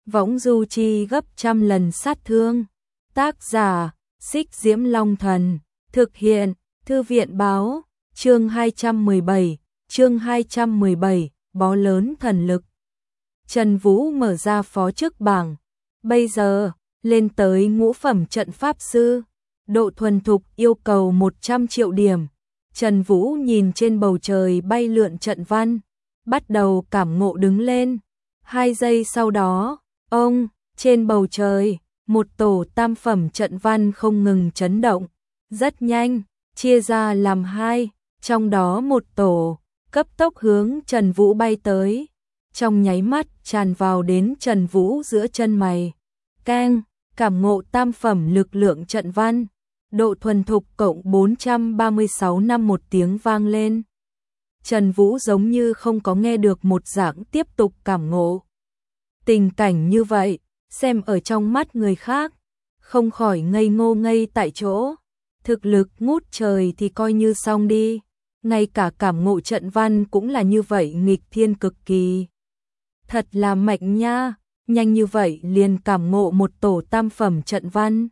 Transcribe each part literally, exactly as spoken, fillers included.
võng du chi gấp trăm lần sát thương. Tác giả, Xích Diễm Long Thần, thực hiện, Thư viện báo, chương hai trăm mười bảy, chương hai trăm mười bảy, bó lớn thần lực. Trần Vũ mở ra phó chức bảng, bây giờ, lên tới ngũ phẩm trận pháp sư, độ thuần thục yêu cầu một trăm triệu điểm. Trần Vũ nhìn trên bầu trời bay lượn trận văn, bắt đầu cảm ngộ đứng lên. Hai giây sau đó, ông, trên bầu trời, một tổ tam phẩm trận văn không ngừng chấn động, rất nhanh, chia ra làm hai, trong đó một tổ, cấp tốc hướng Trần Vũ bay tới, trong nháy mắt tràn vào đến Trần Vũ giữa chân mày. Keng, cảm ngộ tam phẩm lực lượng trận văn, độ thuần thục cộng bốn trăm ba mươi sáu năm, một tiếng vang lên. Trần Vũ giống như không có nghe được một dạng tiếp tục cảm ngộ. Tình cảnh như vậy, xem ở trong mắt người khác, không khỏi ngây ngô ngây tại chỗ. Thực lực ngút trời thì coi như xong đi, ngay cả cảm ngộ trận văn cũng là như vậy, nghịch thiên cực kỳ. Thật là mạnh nha, nhanh như vậy liền cảm ngộ một tổ tam phẩm trận văn.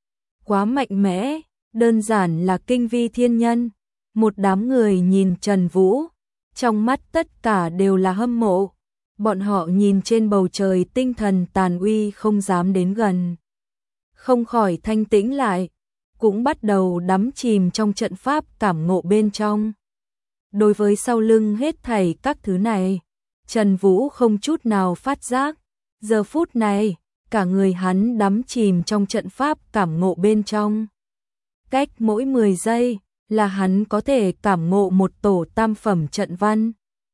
Quá mạnh mẽ, đơn giản là kinh vi thiên nhân. Một đám người nhìn Trần Vũ, trong mắt tất cả đều là hâm mộ. Bọn họ nhìn trên bầu trời tinh thần tàn uy không dám đến gần. Không khỏi thanh tĩnh lại, cũng bắt đầu đắm chìm trong trận pháp cảm ngộ bên trong. Đối với sau lưng hết thảy các thứ này, Trần Vũ không chút nào phát giác. Giờ phút này, cả người hắn đắm chìm trong trận pháp cảm ngộ bên trong. Cách mỗi mười giây là hắn có thể cảm ngộ một tổ tam phẩm trận văn.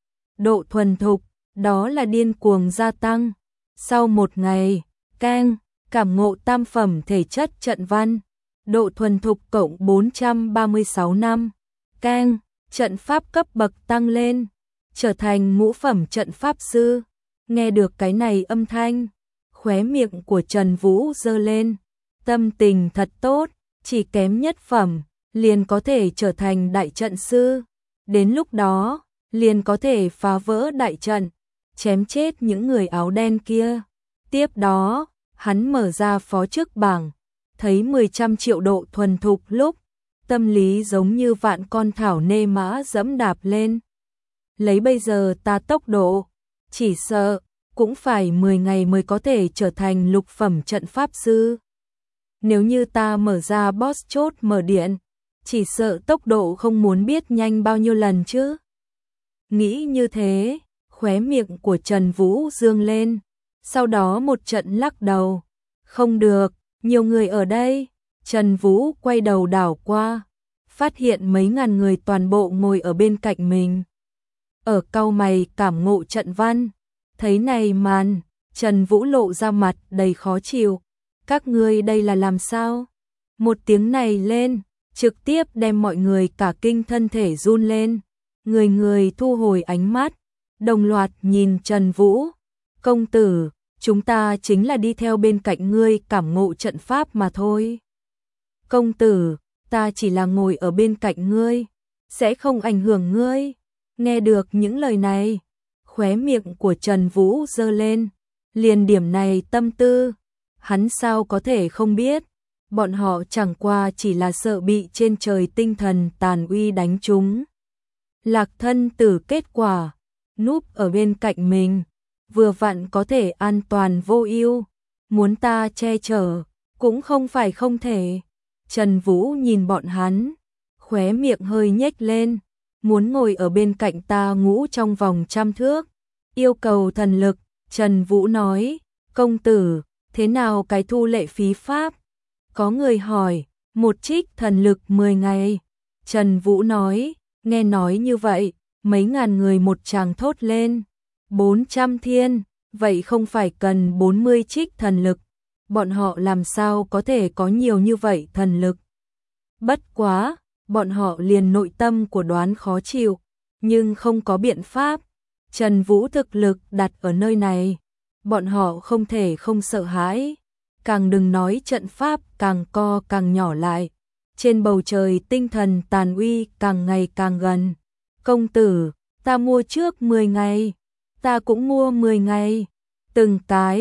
Độ thuần thục, đó là điên cuồng gia tăng. Sau một ngày, keng, cảm ngộ tam phẩm thể chất trận văn, độ thuần thục cộng bốn trăm ba mươi sáu năm. Keng, trận pháp cấp bậc tăng lên, trở thành ngũ phẩm trận pháp sư. Nghe được cái này âm thanh, khóe miệng của Trần Vũ giơ lên, tâm tình thật tốt, chỉ kém nhất phẩm, liền có thể trở thành đại trận sư. Đến lúc đó, liền có thể phá vỡ đại trận, chém chết những người áo đen kia. Tiếp đó, hắn mở ra phó chức bảng, thấy mười trăm triệu độ thuần thục lúc, tâm lý giống như vạn con thảo nê mã dẫm đạp lên. Lấy bây giờ ta tốc độ, chỉ sợ cũng phải mười ngày mới có thể trở thành lục phẩm trận pháp sư. Nếu như ta mở ra boss chốt mở điện, chỉ sợ tốc độ không muốn biết nhanh bao nhiêu lần chứ. Nghĩ như thế, khóe miệng của Trần Vũ dương lên, sau đó một trận lắc đầu. Không được, nhiều người ở đây. Trần Vũ quay đầu đảo qua, phát hiện mấy ngàn người toàn bộ ngồi ở bên cạnh mình. Ở cau mày cảm ngộ trận văn. Thấy này màn, Trần Vũ lộ ra mặt đầy khó chịu. Các ngươi đây là làm sao? Một tiếng này lên, trực tiếp đem mọi người cả kinh thân thể run lên. Người người thu hồi ánh mắt, đồng loạt nhìn Trần Vũ. Công tử, chúng ta chính là đi theo bên cạnh ngươi cảm ngộ trận pháp mà thôi. Công tử, ta chỉ là ngồi ở bên cạnh ngươi, sẽ không ảnh hưởng ngươi. Nghe được những lời này, khóe miệng của Trần Vũ giơ lên, liền điểm này tâm tư, hắn sao có thể không biết, bọn họ chẳng qua chỉ là sợ bị trên trời tinh thần tàn uy đánh trúng. Lạc thân tử kết quả, núp ở bên cạnh mình, vừa vặn có thể an toàn vô ưu, muốn ta che chở, cũng không phải không thể. Trần Vũ nhìn bọn hắn, khóe miệng hơi nhếch lên, muốn ngồi ở bên cạnh ta ngũ trong vòng trăm thước. Yêu cầu thần lực, Trần Vũ nói, công tử, thế nào cái thu lệ phí pháp? Có người hỏi, một trích thần lực mười ngày. Trần Vũ nói, nghe nói như vậy, mấy ngàn người một tràng thốt lên. bốn trăm thiên, vậy không phải cần bốn mươi trích thần lực. Bọn họ làm sao có thể có nhiều như vậy thần lực? Bất quá, bọn họ liền nội tâm của đoán khó chịu, nhưng không có biện pháp. Trần Vũ thực lực đặt ở nơi này, bọn họ không thể không sợ hãi, càng đừng nói trận pháp càng co càng nhỏ lại. Trên bầu trời tinh thần tàn uy càng ngày càng gần. Công tử, ta mua trước mười ngày, ta cũng mua mười ngày. Từng cái,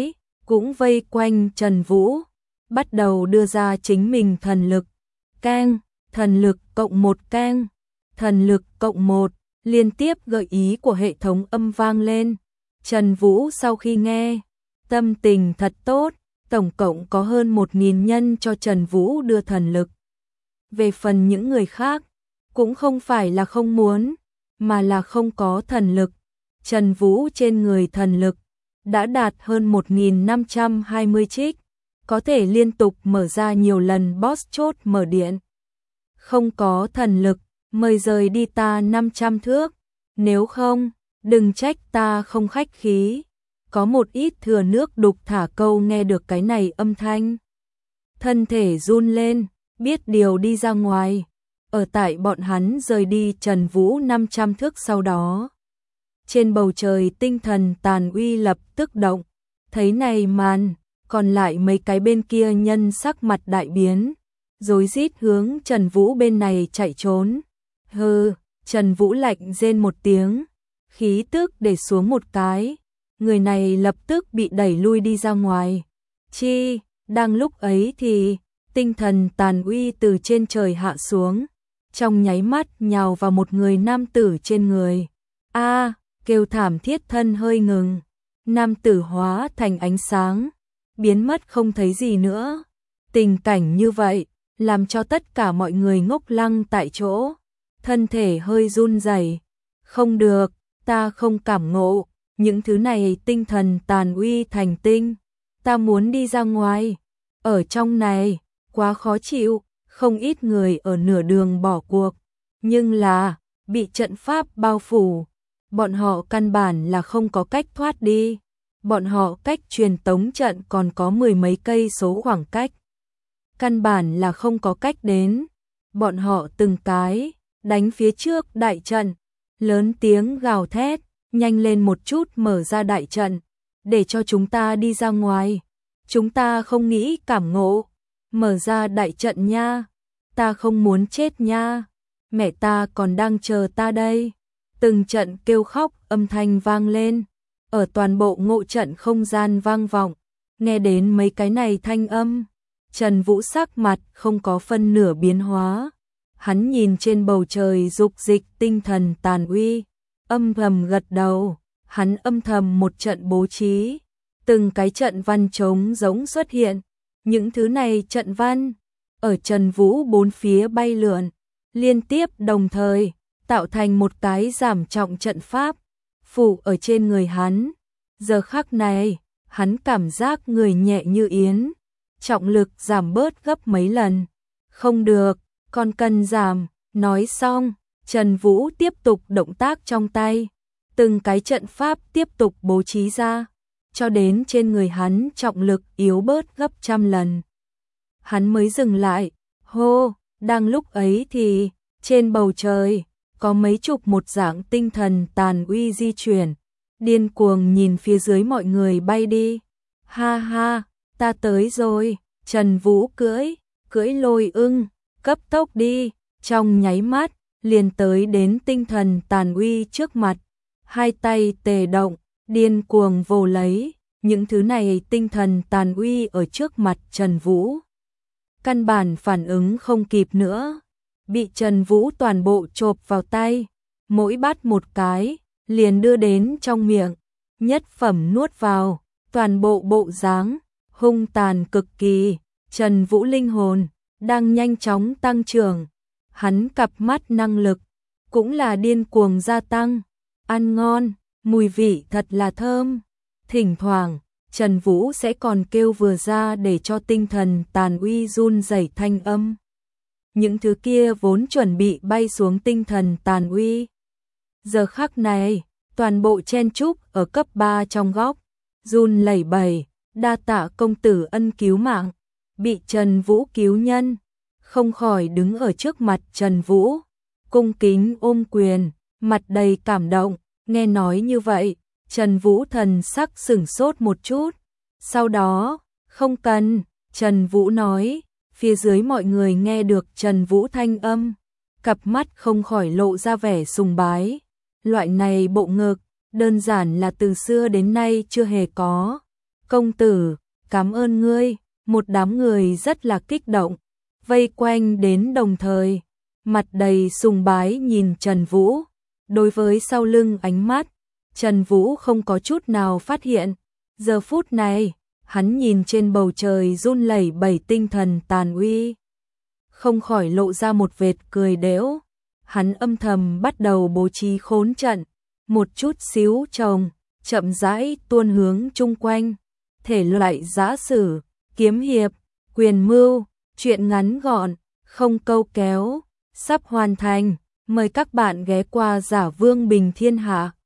cũng vây quanh Trần Vũ, bắt đầu đưa ra chính mình thần lực. Keng, thần lực cộng một keng, thần lực cộng một, liên tiếp gợi ý của hệ thống âm vang lên. Trần Vũ sau khi nghe, tâm tình thật tốt, tổng cộng có hơn một nghìn nhân cho Trần Vũ đưa thần lực. Về phần những người khác, cũng không phải là không muốn, mà là không có thần lực. Trần Vũ trên người thần lực đã đạt hơn một nghìn năm trăm hai mươi trích, có thể liên tục mở ra nhiều lần boss chốt mở điện. Không có thần lực, mời rời đi ta năm trăm thước, nếu không, đừng trách ta không khách khí. Có một ít thừa nước đục thả câu nghe được cái này âm thanh. Thân thể run lên, biết điều đi ra ngoài. Ở tại bọn hắn rời đi Trần Vũ năm trăm thước sau đó. Trên bầu trời tinh thần tàn uy lập tức động. Thấy này màn, còn lại mấy cái bên kia nhân sắc mặt đại biến. Rối rít hướng Trần Vũ bên này chạy trốn. Hừ, Trần Vũ lạnh rên một tiếng. Khí tức để xuống một cái. Người này lập tức bị đẩy lui đi ra ngoài. Chi, đang lúc ấy thì tinh thần tàn uy từ trên trời hạ xuống, trong nháy mắt nhào vào một người nam tử trên người. A, kêu thảm thiết thân hơi ngừng, nam tử hóa thành ánh sáng, biến mất không thấy gì nữa. Tình cảnh như vậy, làm cho tất cả mọi người ngốc lăng tại chỗ, thân thể hơi run rẩy. Không được, ta không cảm ngộ, những thứ này tinh thần tàn uy thành tinh, ta muốn đi ra ngoài. Ở trong này, quá khó chịu, không ít người ở nửa đường bỏ cuộc, nhưng là bị trận pháp bao phủ, bọn họ căn bản là không có cách thoát đi. Bọn họ cách truyền tống trận còn có mười mấy cây số khoảng cách, căn bản là không có cách đến. Bọn họ từng cái đánh phía trước đại trận, lớn tiếng gào thét, nhanh lên một chút mở ra đại trận, để cho chúng ta đi ra ngoài. Chúng ta không nghĩ cảm ngộ, mở ra đại trận nha, ta không muốn chết nha, mẹ ta còn đang chờ ta đây. Từng trận kêu khóc âm thanh vang lên, ở toàn bộ ngộ trận không gian vang vọng. Nghe đến mấy cái này thanh âm, Trần Vũ sắc mặt không có phân nửa biến hóa. Hắn nhìn trên bầu trời dục dịch tinh thần tàn uy, âm thầm gật đầu. Hắn âm thầm một trận bố trí, từng cái trận văn trống giống xuất hiện. Những thứ này trận văn ở Trần Vũ bốn phía bay lượn, liên tiếp đồng thời tạo thành một cái giảm trọng trận pháp phủ ở trên người hắn. Giờ khắc này, hắn cảm giác người nhẹ như yến, trọng lực giảm bớt gấp mấy lần. Không được, còn cần giảm. Nói xong, Trần Vũ tiếp tục động tác trong tay, từng cái trận pháp tiếp tục bố trí ra, cho đến trên người hắn trọng lực yếu bớt gấp trăm lần. Hắn mới dừng lại. Hô, đang lúc ấy thì trên bầu trời có mấy chục một dạng tinh thần tàn uy di chuyển, điên cuồng nhìn phía dưới mọi người bay đi. Ha ha, ta tới rồi. Trần Vũ cưỡi, cưỡi lôi ưng, cấp tốc đi, trong nháy mắt liền tới đến tinh thần tàn uy trước mặt, hai tay tề động, điên cuồng vồ lấy. Những thứ này tinh thần tàn uy ở trước mặt Trần Vũ, căn bản phản ứng không kịp nữa, bị Trần Vũ toàn bộ chộp vào tay, mỗi bắt một cái, liền đưa đến trong miệng, nhất phẩm nuốt vào, toàn bộ bộ dáng hung tàn cực kỳ. Trần Vũ linh hồn đang nhanh chóng tăng trưởng, hắn cặp mắt năng lực cũng là điên cuồng gia tăng, ăn ngon, mùi vị thật là thơm. Thỉnh thoảng, Trần Vũ sẽ còn kêu vừa ra để cho tinh thần tàn uy run rẩy thanh âm. Những thứ kia vốn chuẩn bị bay xuống tinh thần tàn uy, giờ khắc này, toàn bộ chen chúc ở cấp ba trong góc, run lẩy bẩy, đa tạ công tử ân cứu mạng. Bị Trần Vũ cứu nhân, không khỏi đứng ở trước mặt Trần Vũ, cung kính ôm quyền, mặt đầy cảm động. Nghe nói như vậy, Trần Vũ thần sắc sửng sốt một chút, sau đó, không cần. Trần Vũ nói. Phía dưới mọi người nghe được Trần Vũ thanh âm, cặp mắt không khỏi lộ ra vẻ sùng bái. Loại này bộ ngực, đơn giản là từ xưa đến nay chưa hề có. Công tử, cảm ơn ngươi. Một đám người rất là kích động, vây quanh đến đồng thời, mặt đầy sùng bái nhìn Trần Vũ. Đối với sau lưng ánh mắt, Trần Vũ không có chút nào phát hiện. Giờ phút này, hắn nhìn trên bầu trời run lẩy bẩy tinh thần tàn uy, không khỏi lộ ra một vệt cười đễu. Hắn âm thầm bắt đầu bố trí khốn trận, một chút xíu trồng, chậm rãi tuôn hướng chung quanh. Thể loại giã sử, kiếm hiệp, quyền mưu, truyện ngắn gọn, không câu kéo, sắp hoàn thành. Mời các bạn ghé qua Giả Vương Bình Thiên Hạ.